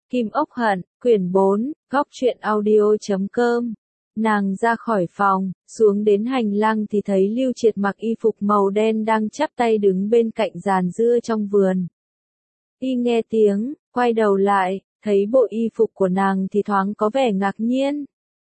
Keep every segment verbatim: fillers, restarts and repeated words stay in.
Kim Ốc Hận, quyển bốn, góc truyện audio chấm com. Nàng ra khỏi phòng, xuống đến hành lang thì thấy Lưu Triệt mặc y phục màu đen đang chắp tay đứng bên cạnh giàn dưa trong vườn. Y nghe tiếng, quay đầu lại, thấy bộ y phục của nàng thì thoáng có vẻ ngạc nhiên.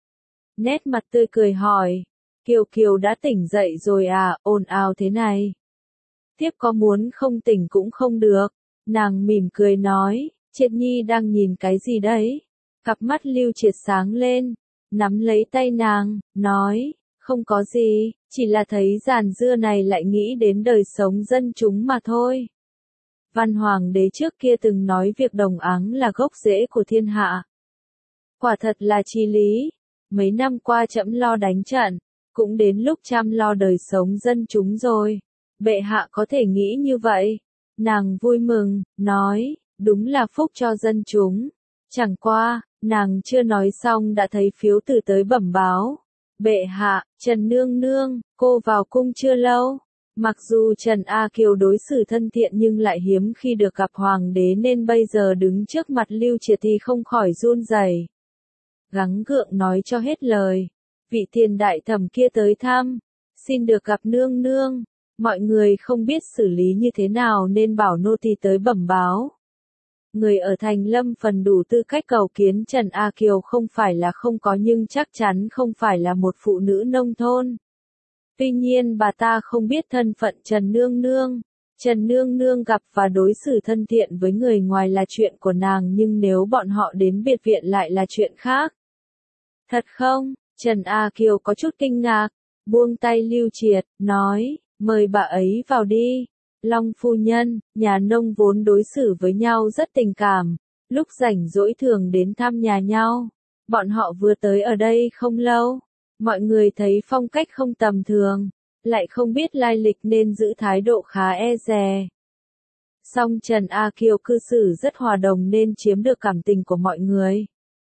Nét mặt tươi cười hỏi, Kiều Kiều đã tỉnh dậy rồi à, ồn ào thế này. Tiếp có muốn không tỉnh cũng không được. Nàng mỉm cười nói, Triệt Nhi đang nhìn cái gì đấy? Cặp mắt Lưu Triệt sáng lên, nắm lấy tay nàng, nói, không có gì, chỉ là thấy giàn dưa này lại nghĩ đến đời sống dân chúng mà thôi. Văn Hoàng đế trước kia từng nói việc đồng áng là gốc rễ của thiên hạ. Quả thật là chí lý, mấy năm qua trẫm lo đánh trận, cũng đến lúc chăm lo đời sống dân chúng rồi. Bệ hạ có thể nghĩ như vậy. Nàng vui mừng, nói, đúng là phúc cho dân chúng. Chẳng qua, nàng chưa nói xong đã thấy phiếu tử tới bẩm báo. Bệ hạ, Trần Nương Nương, cô vào cung chưa lâu. Mặc dù Trần A Kiều đối xử thân thiện nhưng lại hiếm khi được gặp hoàng đế nên bây giờ đứng trước mặt Lưu Triệt thì không khỏi run rẩy. Gắng gượng nói cho hết lời. Vị tiền đại thẩm kia tới thăm, xin được gặp nương nương. Mọi người không biết xử lý như thế nào nên bảo nô tỳ tới bẩm báo. Người ở thành Lâm phần đủ tư cách cầu kiến Trần A Kiều không phải là không có nhưng chắc chắn không phải là một phụ nữ nông thôn. Tuy nhiên bà ta không biết thân phận Trần Nương Nương. Trần Nương Nương gặp và đối xử thân thiện với người ngoài là chuyện của nàng nhưng nếu bọn họ đến biệt viện lại là chuyện khác. Thật không? Trần A Kiều có chút kinh ngạc, buông tay Lưu Triệt, nói, mời bà ấy vào đi. Long phu nhân, nhà nông vốn đối xử với nhau rất tình cảm, lúc rảnh rỗi thường đến thăm nhà nhau. Bọn họ vừa tới ở đây không lâu, mọi người thấy phong cách không tầm thường, lại không biết lai lịch nên giữ thái độ khá e dè. Song Trần A Kiều cư xử rất hòa đồng nên chiếm được cảm tình của mọi người.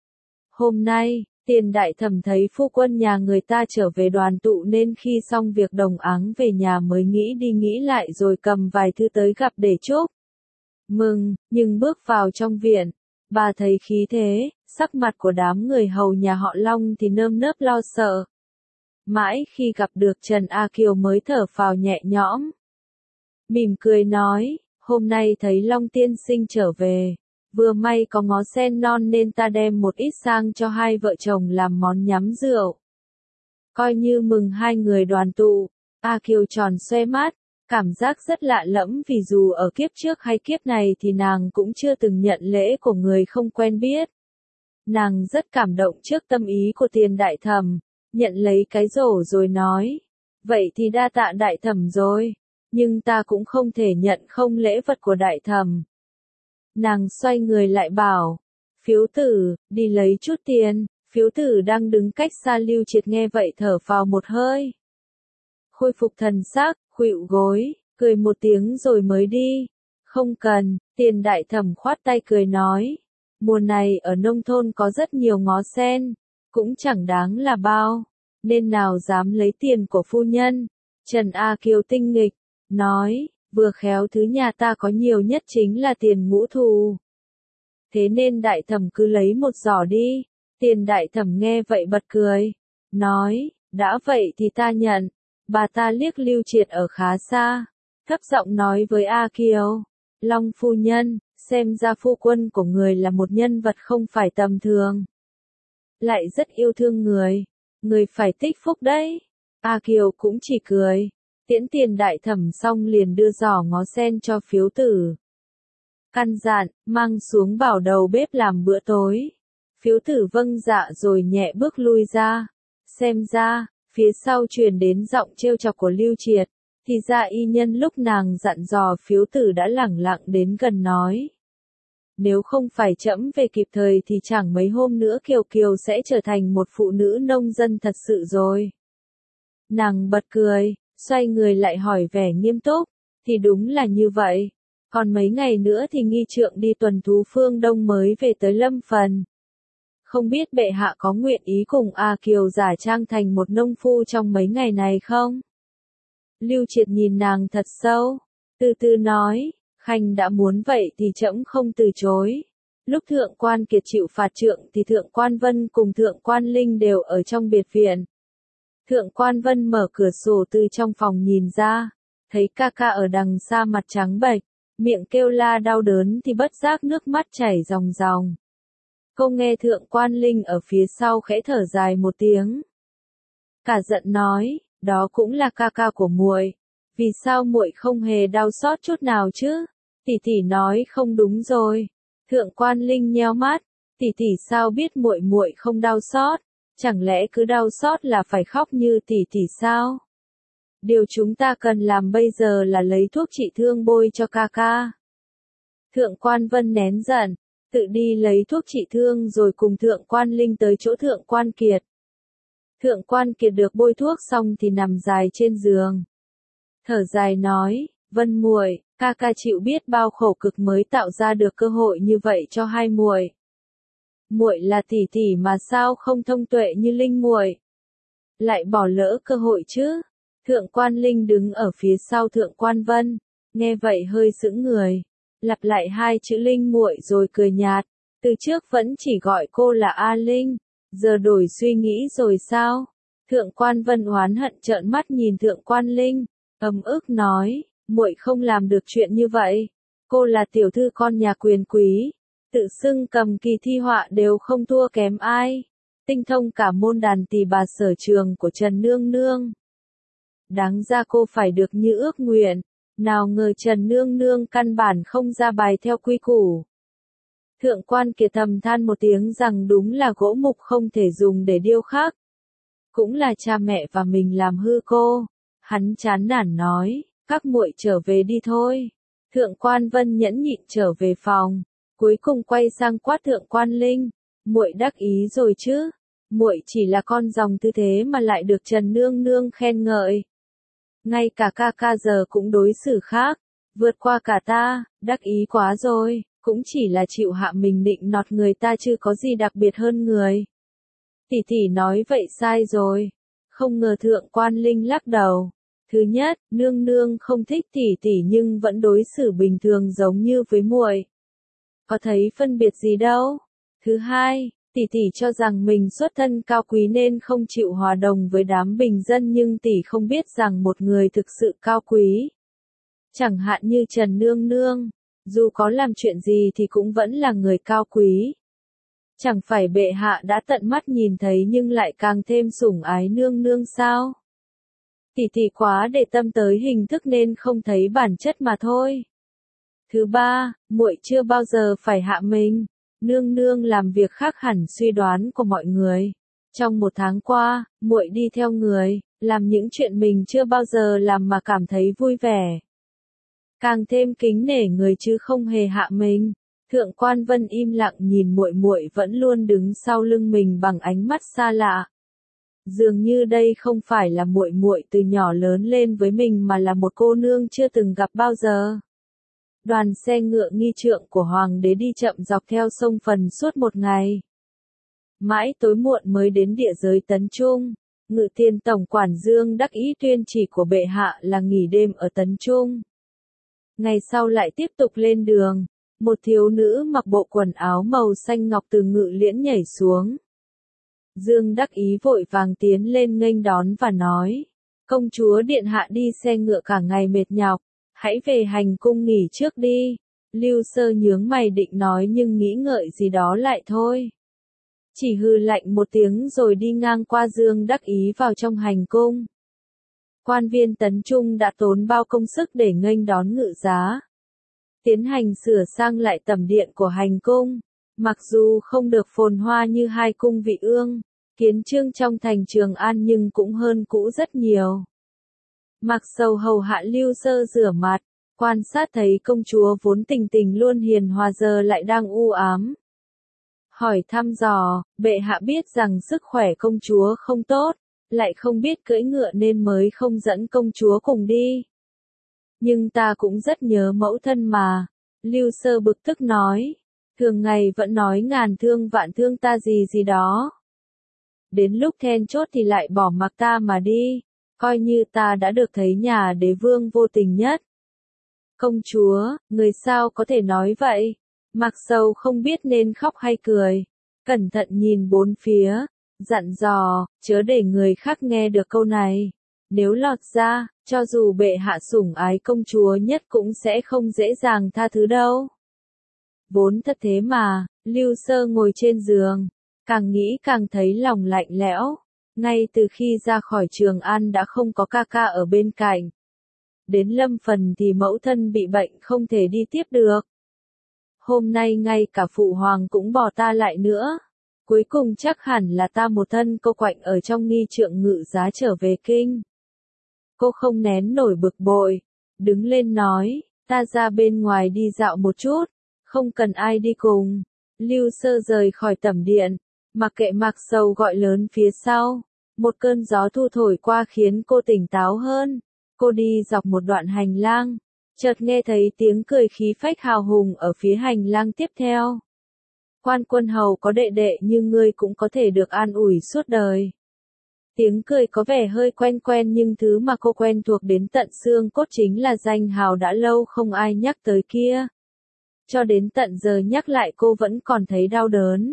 Hôm nay, Tiền đại thẩm thấy phu quân nhà người ta trở về đoàn tụ nên khi xong việc đồng áng về nhà mới nghĩ đi nghĩ lại rồi cầm vài thư tới gặp để chúc mừng, nhưng bước vào trong viện, bà thấy khí thế, sắc mặt của đám người hầu nhà họ Long thì nơm nớp lo sợ. Mãi khi gặp được Trần A Kiều mới thở phào nhẹ nhõm. Mỉm cười nói, hôm nay thấy Long tiên sinh trở về. Vừa may có ngó sen non nên ta đem một ít sang cho hai vợ chồng làm món nhắm rượu. Coi như mừng hai người đoàn tụ. A Kiều tròn xoe mắt, cảm giác rất lạ lẫm vì dù ở kiếp trước hay kiếp này thì nàng cũng chưa từng nhận lễ của người không quen biết. Nàng rất cảm động trước tâm ý của Tiền đại thẩm, nhận lấy cái rổ rồi nói, vậy thì đa tạ đại thẩm rồi, nhưng ta cũng không thể nhận không lễ vật của đại thẩm. Nàng xoay người lại bảo, phiếu tử, đi lấy chút tiền. Phiếu tử đang đứng cách xa Lưu Triệt nghe vậy thở phào một hơi. Khôi phục thần sắc, khuỵu gối, cười một tiếng rồi mới đi. Không cần, Tiền đại thẩm khoát tay cười nói. Mùa này ở nông thôn có rất nhiều ngó sen, cũng chẳng đáng là bao, nên nào dám lấy tiền của phu nhân. Trần A Kiều tinh nghịch, nói. Vừa khéo thứ nhà ta có nhiều nhất chính là tiền ngũ thù. Thế nên đại thẩm cứ lấy một giỏ đi. Tiền đại thẩm nghe vậy bật cười. Nói, đã vậy thì ta nhận. Bà ta liếc Lưu Triệt ở khá xa. Thấp giọng nói với A Kiều. Long phu nhân, xem ra phu quân của người là một nhân vật không phải tầm thường. Lại rất yêu thương người. Người phải tích phúc đấy. A Kiều cũng chỉ cười. Tiễn Tiền đại thẩm xong liền đưa giỏ ngó sen cho phiếu tử. Căn dặn, mang xuống bảo đầu bếp làm bữa tối. Phiếu tử vâng dạ rồi nhẹ bước lui ra. Xem ra, phía sau truyền đến giọng trêu chọc của Lưu Triệt, thì ra y nhân lúc nàng dặn dò phiếu tử đã lẳng lặng đến gần nói. Nếu không phải trẫm về kịp thời thì chẳng mấy hôm nữa Kiều Kiều sẽ trở thành một phụ nữ nông dân thật sự rồi. Nàng bật cười. Xoay người lại hỏi vẻ nghiêm túc, thì đúng là như vậy. Còn mấy ngày nữa thì nghi trượng đi tuần thú phương Đông mới về tới Lâm Phần. Không biết bệ hạ có nguyện ý cùng A Kiều giả trang thành một nông phu trong mấy ngày này không? Lưu Triệt nhìn nàng thật sâu, từ từ nói, Khanh đã muốn vậy thì trẫm không từ chối. Lúc Thượng Quan Kiệt chịu phạt trượng thì Thượng Quan Vân cùng Thượng Quan Linh đều ở trong biệt viện. Thượng Quan Vân mở cửa sổ từ trong phòng nhìn ra, thấy ca ca ở đằng xa mặt trắng bệch, miệng kêu la đau đớn thì bất giác nước mắt chảy ròng ròng. Cô nghe Thượng Quan Linh ở phía sau khẽ thở dài một tiếng. Cả giận nói, đó cũng là ca ca của muội, vì sao muội không hề đau xót chút nào chứ? Tỷ tỷ nói không đúng rồi. Thượng Quan Linh nheo mắt, tỷ tỷ sao biết muội muội không đau xót, chẳng lẽ cứ đau xót là phải khóc như tỷ tỷ sao? Điều chúng ta cần làm bây giờ là lấy thuốc trị thương bôi cho ca ca. Thượng Quan Vân nén giận, tự đi lấy thuốc trị thương rồi cùng Thượng Quan Linh tới chỗ Thượng Quan Kiệt. Thượng Quan Kiệt được bôi thuốc xong thì nằm dài trên giường. Thở dài nói, Vân muội, ca ca chịu biết bao khổ cực mới tạo ra được cơ hội như vậy cho hai muội. Muội là tỷ tỷ mà sao không thông tuệ như Linh muội, lại bỏ lỡ cơ hội chứ? Thượng Quan Linh đứng ở phía sau Thượng Quan Vân, nghe vậy hơi sững người, lặp lại hai chữ Linh muội rồi cười nhạt, từ trước vẫn chỉ gọi cô là A Linh, giờ đổi suy nghĩ rồi sao? Thượng Quan Vân oán hận trợn mắt nhìn Thượng Quan Linh, ấm ức nói, muội không làm được chuyện như vậy, cô là tiểu thư con nhà quyền quý, tự xưng cầm kỳ thi họa đều không thua kém ai, tinh thông cả môn đàn tỳ bà sở trường của Trần Nương Nương. Đáng ra cô phải được như ước nguyện, nào ngờ Trần Nương Nương căn bản không ra bài theo quy củ. Thượng Quan Kiệt thầm than một tiếng rằng đúng là gỗ mục không thể dùng để điêu khắc. Cũng là cha mẹ và mình làm hư cô. Hắn chán nản nói, các muội trở về đi thôi. Thượng Quan Vân nhẫn nhịn trở về phòng, cuối cùng quay sang quát Thượng Quan Linh, muội đắc ý rồi chứ? Muội chỉ là con dòng tư thế mà lại được Trần Nương Nương khen ngợi. Ngay cả ca ca giờ cũng đối xử khác, vượt qua cả ta, đắc ý quá rồi, cũng chỉ là chịu hạ mình định nọt người ta chứ có gì đặc biệt hơn người. Tỷ tỷ nói vậy sai rồi. Không ngờ Thượng Quan Linh lắc đầu. Thứ nhất, nương nương không thích tỷ tỷ nhưng vẫn đối xử bình thường giống như với muội. Có thấy phân biệt gì đâu. Thứ hai, tỷ tỷ cho rằng mình xuất thân cao quý nên không chịu hòa đồng với đám bình dân nhưng tỷ không biết rằng một người thực sự cao quý. Chẳng hạn như Trần Nương Nương, dù có làm chuyện gì thì cũng vẫn là người cao quý. Chẳng phải bệ hạ đã tận mắt nhìn thấy nhưng lại càng thêm sủng ái nương nương sao? Tỷ tỷ quá để tâm tới hình thức nên không thấy bản chất mà thôi. Thứ ba, muội chưa bao giờ phải hạ mình. Nương nương làm việc khác hẳn suy đoán của mọi người. Trong một tháng qua, muội đi theo người, làm những chuyện mình chưa bao giờ làm mà cảm thấy vui vẻ. Càng thêm kính nể người chứ không hề hạ mình. Thượng Quan Vân im lặng nhìn muội muội vẫn luôn đứng sau lưng mình bằng ánh mắt xa lạ. Dường như đây không phải là muội muội từ nhỏ lớn lên với mình mà là một cô nương chưa từng gặp bao giờ. Đoàn xe ngựa nghi trượng của hoàng đế đi chậm dọc theo sông Phần suốt một ngày. Mãi tối muộn mới đến địa giới Tấn Trung. Ngự tiền tổng quản Dương đắc ý tuyên chỉ của bệ hạ là nghỉ đêm ở Tấn Trung. Ngày sau lại tiếp tục lên đường. Một thiếu nữ mặc bộ quần áo màu xanh ngọc từ ngự liễn nhảy xuống. Dương đắc ý vội vàng tiến lên nghênh đón và nói, công chúa điện hạ đi xe ngựa cả ngày mệt nhọc, hãy về hành cung nghỉ trước đi. Lưu Sơ nhướng mày định nói nhưng nghĩ ngợi gì đó lại thôi. Chỉ hừ lạnh một tiếng rồi đi ngang qua Dương đắc ý vào trong hành cung. Quan viên Tấn Trung đã tốn bao công sức để nghênh đón ngự giá. Tiến hành sửa sang lại tẩm điện của hành cung. Mặc dù không được phồn hoa như hai cung vị ương, kiến trương trong thành Trường An nhưng cũng hơn cũ rất nhiều. Mặc Sầu hầu hạ Lưu Sơ rửa mặt, quan sát thấy công chúa vốn tình tình luôn hiền hòa giờ lại đang u ám. Hỏi thăm dò, bệ hạ biết rằng sức khỏe công chúa không tốt, lại không biết cưỡi ngựa nên mới không dẫn công chúa cùng đi. Nhưng ta cũng rất nhớ mẫu thân mà. Lưu Sơ bực tức nói. Thường ngày vẫn nói ngàn thương vạn thương ta gì gì đó. Đến lúc then chốt thì lại bỏ mặc ta mà đi. Coi như ta đã được thấy nhà đế vương vô tình nhất. Công chúa, người sao có thể nói vậy? Mặc Sầu không biết nên khóc hay cười, cẩn thận nhìn bốn phía, dặn dò, chớ để người khác nghe được câu này. Nếu lọt ra, cho dù bệ hạ sủng ái công chúa nhất cũng sẽ không dễ dàng tha thứ đâu. Vốn thật thế mà, Lưu Sơ ngồi trên giường, càng nghĩ càng thấy lòng lạnh lẽo. Ngay từ khi ra khỏi Trường An đã không có ca ca ở bên cạnh. Đến lâm phần thì mẫu thân bị bệnh không thể đi tiếp được. Hôm nay ngay cả phụ hoàng cũng bỏ ta lại nữa. Cuối cùng chắc hẳn là ta một thân cô quạnh ở trong nghi trượng ngự giá trở về kinh. Cô không nén nổi bực bội, đứng lên nói, ta ra bên ngoài đi dạo một chút, không cần ai đi cùng. Lưu Sơ rời khỏi tẩm điện, mặc kệ Mặc Sầu gọi lớn phía sau. Một cơn gió thu thổi qua khiến cô tỉnh táo hơn. Cô đi dọc một đoạn hành lang, chợt nghe thấy tiếng cười khí phách hào hùng ở phía hành lang tiếp theo. Quan Quân Hầu có đệ đệ như ngươi cũng có thể được an ủi suốt đời. Tiếng cười có vẻ hơi quen quen nhưng thứ mà cô quen thuộc đến tận xương cốt chính là danh hào đã lâu không ai nhắc tới kia. Cho đến tận giờ nhắc lại cô vẫn còn thấy đau đớn.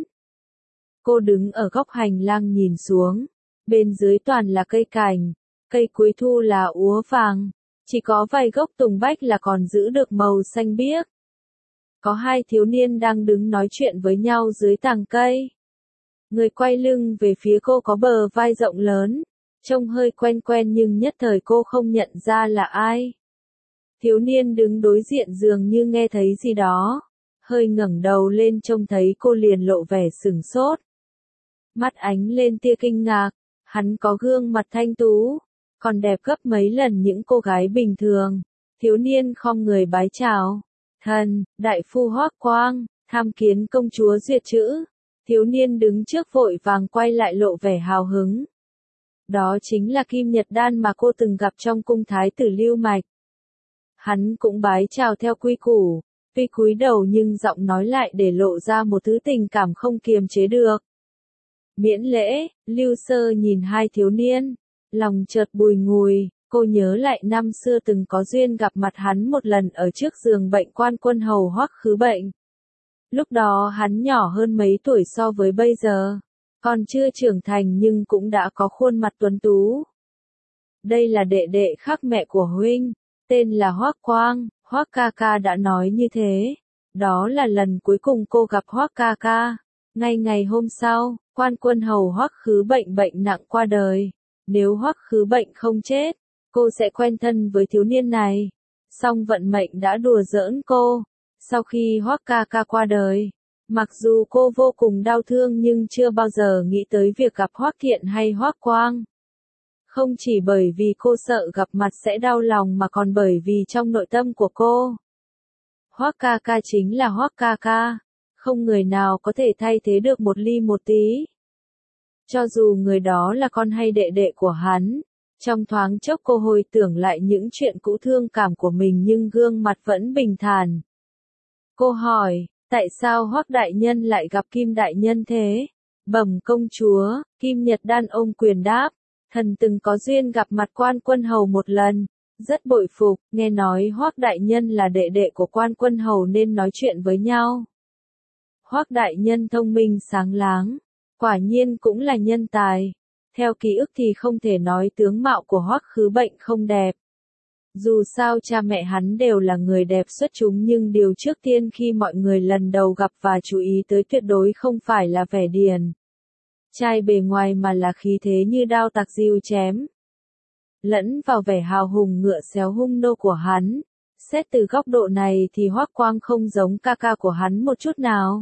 Cô đứng ở góc hành lang nhìn xuống. Bên dưới toàn là cây cành, cây cuối thu là úa vàng, chỉ có vài gốc tùng bách là còn giữ được màu xanh biếc. Có hai thiếu niên đang đứng nói chuyện với nhau dưới tàng cây. Người quay lưng về phía cô có bờ vai rộng lớn, trông hơi quen quen nhưng nhất thời cô không nhận ra là ai. Thiếu niên đứng đối diện dường như nghe thấy gì đó, hơi ngẩng đầu lên trông thấy cô liền lộ vẻ sửng sốt. Mắt ánh lên tia kinh ngạc. Hắn có gương mặt thanh tú, còn đẹp gấp mấy lần những cô gái bình thường. Thiếu niên khom người bái chào. Thần, đại phu Hoắc Quang, tham kiến công chúa duyệt chữ. Thiếu niên đứng trước vội vàng quay lại lộ vẻ hào hứng. Đó chính là Kim Nhật Đan mà cô từng gặp trong cung thái tử Lưu Mạch. Hắn cũng bái chào theo quy củ, tuy cúi đầu nhưng giọng nói lại để lộ ra một thứ tình cảm không kiềm chế được. Miễn lễ, Lưu Sơ nhìn hai thiếu niên, lòng chợt bùi ngùi, cô nhớ lại năm xưa từng có duyên gặp mặt hắn một lần ở trước giường bệnh Quan Quân Hầu Hoắc Khứ Bệnh. Lúc đó hắn nhỏ hơn mấy tuổi so với bây giờ, còn chưa trưởng thành nhưng cũng đã có khuôn mặt tuấn tú. Đây là đệ đệ khác mẹ của huynh, tên là Hoắc Quang, Hoắc ca ca đã nói như thế. Đó là lần cuối cùng cô gặp Hoắc ca ca. Ngay ngày hôm sau, Quan Quân Hầu Hoắc Khứ Bệnh bệnh nặng qua đời. Nếu Hoắc Khứ Bệnh không chết, cô sẽ quen thân với thiếu niên này. Song vận mệnh đã đùa giỡn cô. Sau khi Hoắc ca ca qua đời, mặc dù cô vô cùng đau thương nhưng chưa bao giờ nghĩ tới việc gặp Hoắc Thiện hay Hoắc Quang. Không chỉ bởi vì cô sợ gặp mặt sẽ đau lòng mà còn bởi vì trong nội tâm của cô, Hoắc ca ca chính là Hoắc ca ca. Không người nào có thể thay thế được một ly một tí. Cho dù người đó là con hay đệ đệ của hắn, trong thoáng chốc cô hồi tưởng lại những chuyện cũ thương cảm của mình nhưng gương mặt vẫn bình thản. Cô hỏi, tại sao Hoắc đại nhân lại gặp Kim đại nhân thế? Bẩm công chúa, Kim Nhật Đan ôm quyền đáp, thần từng có duyên gặp mặt Quan Quân Hầu một lần, rất bội phục, nghe nói Hoắc đại nhân là đệ đệ của Quan Quân Hầu nên nói chuyện với nhau. Hoắc đại nhân thông minh sáng láng, quả nhiên cũng là nhân tài. Theo ký ức thì không thể nói tướng mạo của Hoắc Khứ Bệnh không đẹp. Dù sao cha mẹ hắn đều là người đẹp xuất chúng nhưng điều trước tiên khi mọi người lần đầu gặp và chú ý tới tuyệt đối không phải là vẻ điển trai bề ngoài mà là khí thế như đao tạc diêu chém. Lẫn vào vẻ hào hùng ngựa xéo hung nô của hắn. Xét từ góc độ này thì Hoắc Quang không giống ca ca của hắn một chút nào.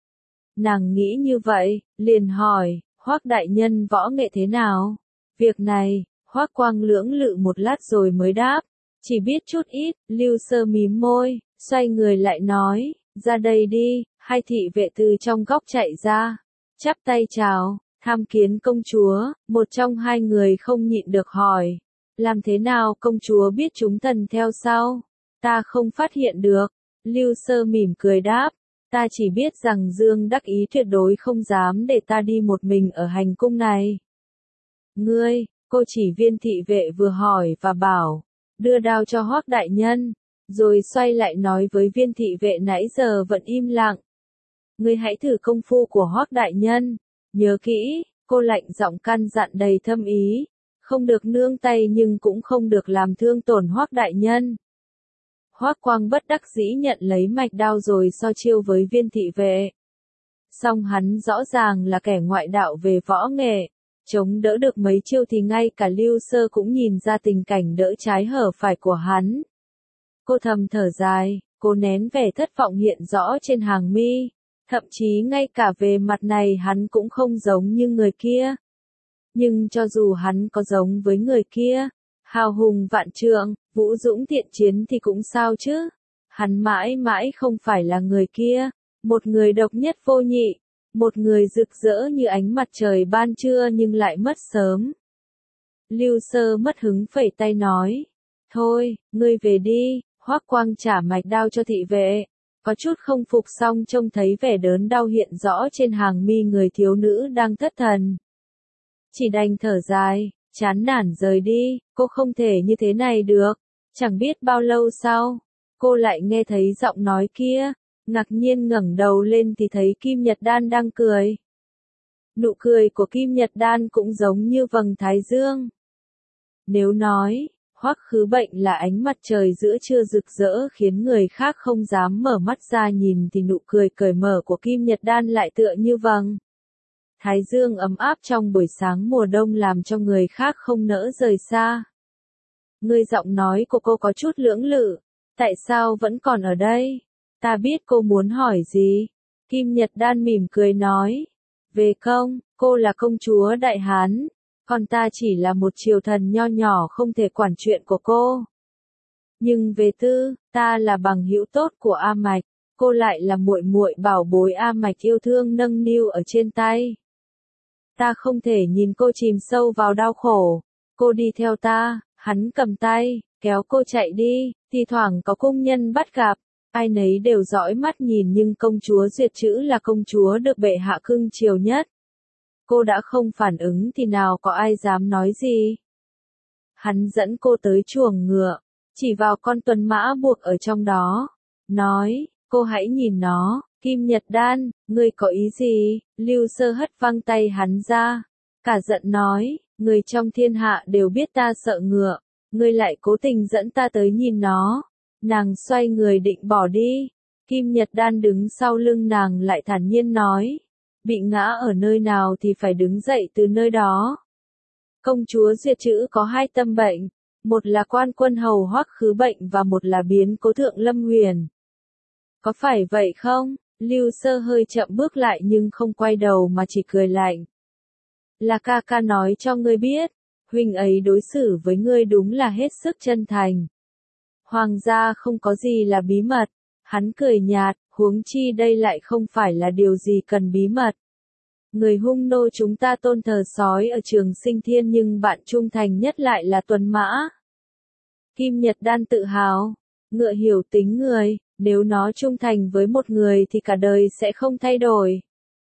Nàng nghĩ như vậy, liền hỏi, Hoắc đại nhân võ nghệ thế nào? Việc này, Hoắc Quang lưỡng lự một lát rồi mới đáp, chỉ biết chút ít. Lưu Sơ mím môi, xoay người lại nói, ra đây đi. Hai thị vệ từ trong góc chạy ra, chắp tay chào, tham kiến công chúa. Một trong hai người không nhịn được hỏi, làm thế nào công chúa biết chúng thần theo sau? Ta không phát hiện được. Lưu Sơ mỉm cười đáp, ta chỉ biết rằng Dương Đắc Ý tuyệt đối không dám để ta đi một mình ở hành cung này. Ngươi, cô chỉ viên thị vệ vừa hỏi và bảo, đưa đao cho Hoắc đại nhân. rồi xoay lại nói với viên thị vệ nãy giờ vẫn im lặng. Ngươi hãy thử công phu của Hoắc đại nhân, nhớ kỹ, cô lạnh giọng căn dặn đầy thâm ý, không được nương tay nhưng cũng không được làm thương tổn Hoắc đại nhân. Hoắc Quang bất đắc dĩ nhận lấy mạch đao rồi so chiêu với viên thị vệ. Song hắn rõ ràng là kẻ ngoại đạo về võ nghệ, chống đỡ được mấy chiêu thì ngay cả Lưu Sơ cũng nhìn ra tình cảnh đỡ trái hở phải của hắn. Cô thầm thở dài, cô nén vẻ thất vọng hiện rõ trên hàng mi, thậm chí ngay cả về mặt này hắn cũng không giống như người kia. Nhưng cho dù hắn có giống với người kia, hào hùng vạn trượng, vũ dũng thiện chiến thì cũng sao chứ, hắn mãi mãi không phải là người kia, một người độc nhất vô nhị, một người rực rỡ như ánh mặt trời ban trưa nhưng lại mất sớm. Lưu Sơ mất hứng phẩy tay nói, thôi, ngươi về đi. Hoắc Quang trả mạch đao cho thị vệ, có chút không phục song trông thấy vẻ đớn đau hiện rõ trên hàng mi người thiếu nữ đang thất thần. Chỉ đành thở dài, chán nản rời đi, cô không thể như thế này được. Chẳng biết bao lâu sau, cô lại nghe thấy giọng nói kia, ngạc nhiên ngẩng đầu lên thì thấy Kim Nhật Đan đang cười. Nụ cười của Kim Nhật Đan cũng giống như vầng thái dương. Nếu nói, Hoắc Khứ Bệnh là ánh mặt trời giữa trưa rực rỡ khiến người khác không dám mở mắt ra nhìn thì nụ cười cởi mở của Kim Nhật Đan lại tựa như vầng thái dương ấm áp trong buổi sáng mùa đông làm cho người khác không nỡ rời xa. Người giọng nói của cô có chút lưỡng lự, tại sao vẫn còn ở đây? Ta biết cô muốn hỏi gì. Kim Nhật Đan mỉm cười nói, về công, cô là công chúa Đại Hán. Còn ta chỉ là một triều thần nho nhỏ không thể quản chuyện của cô. Nhưng về tư, ta là bằng hữu tốt của A Mạch, cô lại là muội muội bảo bối A Mạch yêu thương nâng niu ở trên tay. Ta không thể nhìn cô chìm sâu vào đau khổ, cô đi theo ta, hắn cầm tay, kéo cô chạy đi, thì thoảng có cung nhân bắt gặp, ai nấy đều dõi mắt nhìn nhưng công chúa Duyệt Chữ là công chúa được bệ hạ cưng chiều nhất. Cô đã không phản ứng thì nào có ai dám nói gì. Hắn dẫn cô tới chuồng ngựa, chỉ vào con tuần mã buộc ở trong đó, nói, cô hãy nhìn nó. Kim Nhật Đan, ngươi có ý gì? Lưu Sơ hất văng tay hắn ra, cả giận nói, người trong thiên hạ đều biết ta sợ ngựa, ngươi lại cố tình dẫn ta tới nhìn nó. Nàng xoay người định bỏ đi, Kim Nhật Đan đứng sau lưng nàng lại thản nhiên nói, bị ngã ở nơi nào thì phải đứng dậy từ nơi đó. Công chúa Duyệt Chữ có hai tâm bệnh, một là quan quân hầu Hoắc Khứ Bệnh và một là biến cố thượng Lâm Huyền. Có phải vậy không? Lưu Sơ hơi chậm bước lại nhưng không quay đầu mà chỉ cười lạnh. Là ca ca nói cho ngươi biết, huynh ấy đối xử với ngươi đúng là hết sức chân thành. Hoàng gia không có gì là bí mật, hắn cười nhạt, huống chi đây lại không phải là điều gì cần bí mật. Người hung nô chúng ta tôn thờ sói ở Trường Sinh Thiên nhưng bạn trung thành nhất lại là tuần mã. Kim Nhật Đan tự hào, ngựa hiểu tính người, nếu nó trung thành với một người thì cả đời sẽ không thay đổi.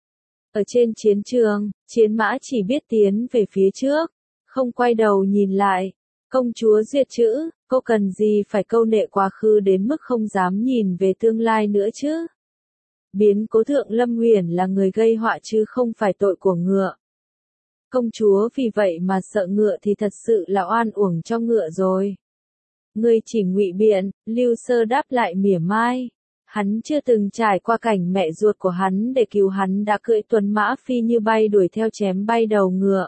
Ở trên chiến trường, chiến mã chỉ biết tiến về phía trước, không quay đầu nhìn lại. Công chúa Duyệt Chữ, cô cần gì phải câu nệ quá khứ đến mức không dám nhìn về tương lai nữa chứ? Biến cố thượng Lâm Huyền là người gây họa chứ không phải tội của ngựa. Công chúa vì vậy mà sợ ngựa thì thật sự là oan uổng cho ngựa rồi. Ngươi chỉ ngụy biện, Lưu Sơ đáp lại mỉa mai. Hắn chưa từng trải qua cảnh mẹ ruột của hắn để cứu hắn đã cưỡi tuần mã phi như bay đuổi theo chém bay đầu ngựa.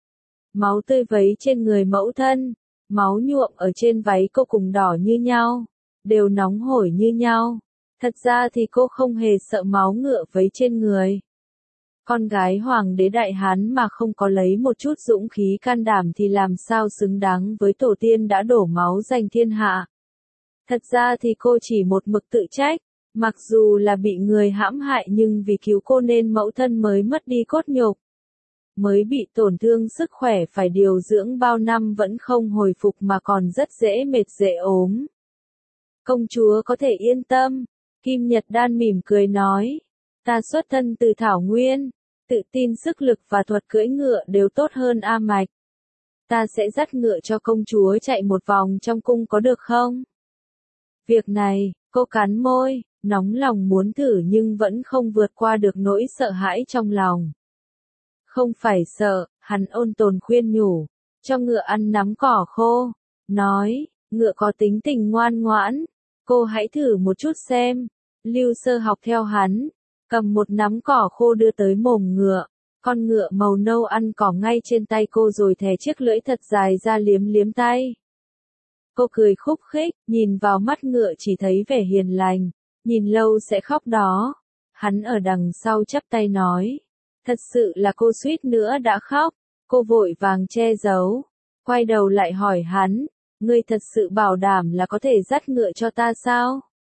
Máu tươi vấy trên người mẫu thân, máu nhuộm ở trên váy cô cùng đỏ như nhau, đều nóng hổi như nhau. Thật ra thì cô không hề sợ máu ngựa vấy trên người. Con gái hoàng đế Đại Hán mà không có lấy một chút dũng khí can đảm thì làm sao xứng đáng với tổ tiên đã đổ máu giành thiên hạ. Thật ra thì cô chỉ một mực tự trách, mặc dù là bị người hãm hại nhưng vì cứu cô nên mẫu thân mới mất đi cốt nhục. Mới bị tổn thương sức khỏe phải điều dưỡng bao năm vẫn không hồi phục mà còn rất dễ mệt dễ ốm. Công chúa có thể yên tâm, Kim Nhật Đan mỉm cười nói, ta xuất thân từ Thảo Nguyên, tự tin sức lực và thuật cưỡi ngựa đều tốt hơn A Mạch. Ta sẽ dắt ngựa cho công chúa chạy một vòng trong cung có được không? Việc này, cô cắn môi, nóng lòng muốn thử nhưng vẫn không vượt qua được nỗi sợ hãi trong lòng. Không phải sợ, hắn ôn tồn khuyên nhủ, cho ngựa ăn nắm cỏ khô, nói, ngựa có tính tình ngoan ngoãn, cô hãy thử một chút xem. Lưu Sơ học theo hắn, cầm một nắm cỏ khô đưa tới mồm ngựa, con ngựa màu nâu ăn cỏ ngay trên tay cô rồi thè chiếc lưỡi thật dài ra liếm liếm tay. Cô cười khúc khích, nhìn vào mắt ngựa chỉ thấy vẻ hiền lành, nhìn lâu sẽ khóc đó. Hắn ở đằng sau chắp tay nói, thật sự là cô suýt nữa đã khóc, cô vội vàng che giấu, quay đầu lại hỏi hắn, ngươi thật sự bảo đảm là có thể dắt ngựa cho ta sao?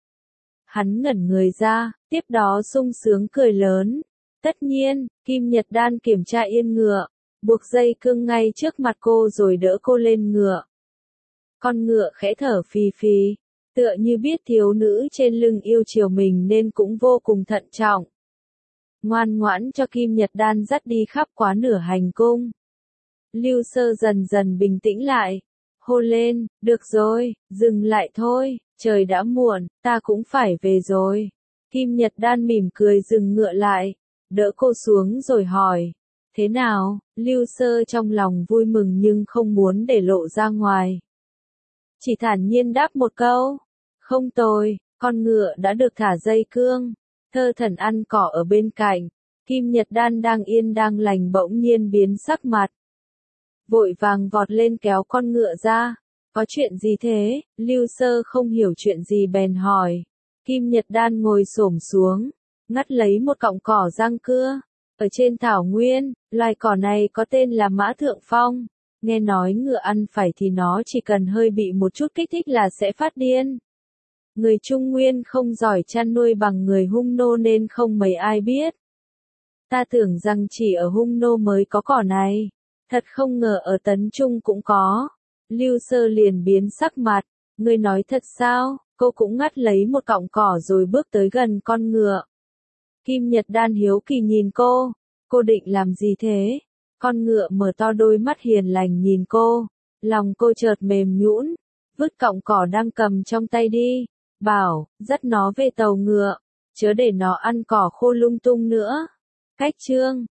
Hắn ngẩn người ra, tiếp đó sung sướng cười lớn, tất nhiên. Kim Nhật Đan kiểm tra yên ngựa, buộc dây cương ngay trước mặt cô rồi đỡ cô lên ngựa. Con ngựa khẽ thở phì phì, tựa như biết thiếu nữ trên lưng yêu chiều mình nên cũng vô cùng thận trọng. Ngoan ngoãn cho Kim Nhật Đan dắt đi khắp quá nửa hành cung. Lưu Sơ dần dần bình tĩnh lại, hô lên, được rồi, dừng lại thôi, trời đã muộn, ta cũng phải về rồi. Kim Nhật Đan mỉm cười dừng ngựa lại, đỡ cô xuống rồi hỏi, thế nào? Lưu Sơ trong lòng vui mừng nhưng không muốn để lộ ra ngoài. Chỉ thản nhiên đáp một câu, không tồi, con ngựa đã được thả dây cương, Thơ Thần ăn cỏ ở bên cạnh, Kim Nhật Đan đang yên đang lành bỗng nhiên biến sắc mặt. Vội vàng vọt lên kéo con ngựa ra, có chuyện gì thế? Lưu Sơ không hiểu chuyện gì bèn hỏi. Kim Nhật Đan ngồi xổm xuống, ngắt lấy một cọng cỏ răng cưa. Ở trên thảo nguyên, loài cỏ này có tên là Mã Thượng Phong. Nghe nói ngựa ăn phải thì nó chỉ cần hơi bị một chút kích thích là sẽ phát điên. Người Trung Nguyên không giỏi chăn nuôi bằng người Hung Nô nên không mấy ai biết. Ta tưởng rằng chỉ ở Hung Nô mới có cỏ này. Thật không ngờ ở Tấn Trung cũng có. Lưu Sơ liền biến sắc mặt. Ngươi nói thật sao? Cô cũng ngắt lấy một cọng cỏ rồi bước tới gần con ngựa. Kim Nhật Đan hiếu kỳ nhìn cô. Cô định làm gì thế? Con ngựa mở to đôi mắt hiền lành nhìn cô. Lòng cô chợt mềm nhũn. Vứt cọng cỏ đang cầm trong tay đi. Bảo, dắt nó về tàu ngựa. Chớ để nó ăn cỏ khô lung tung nữa. Cách chương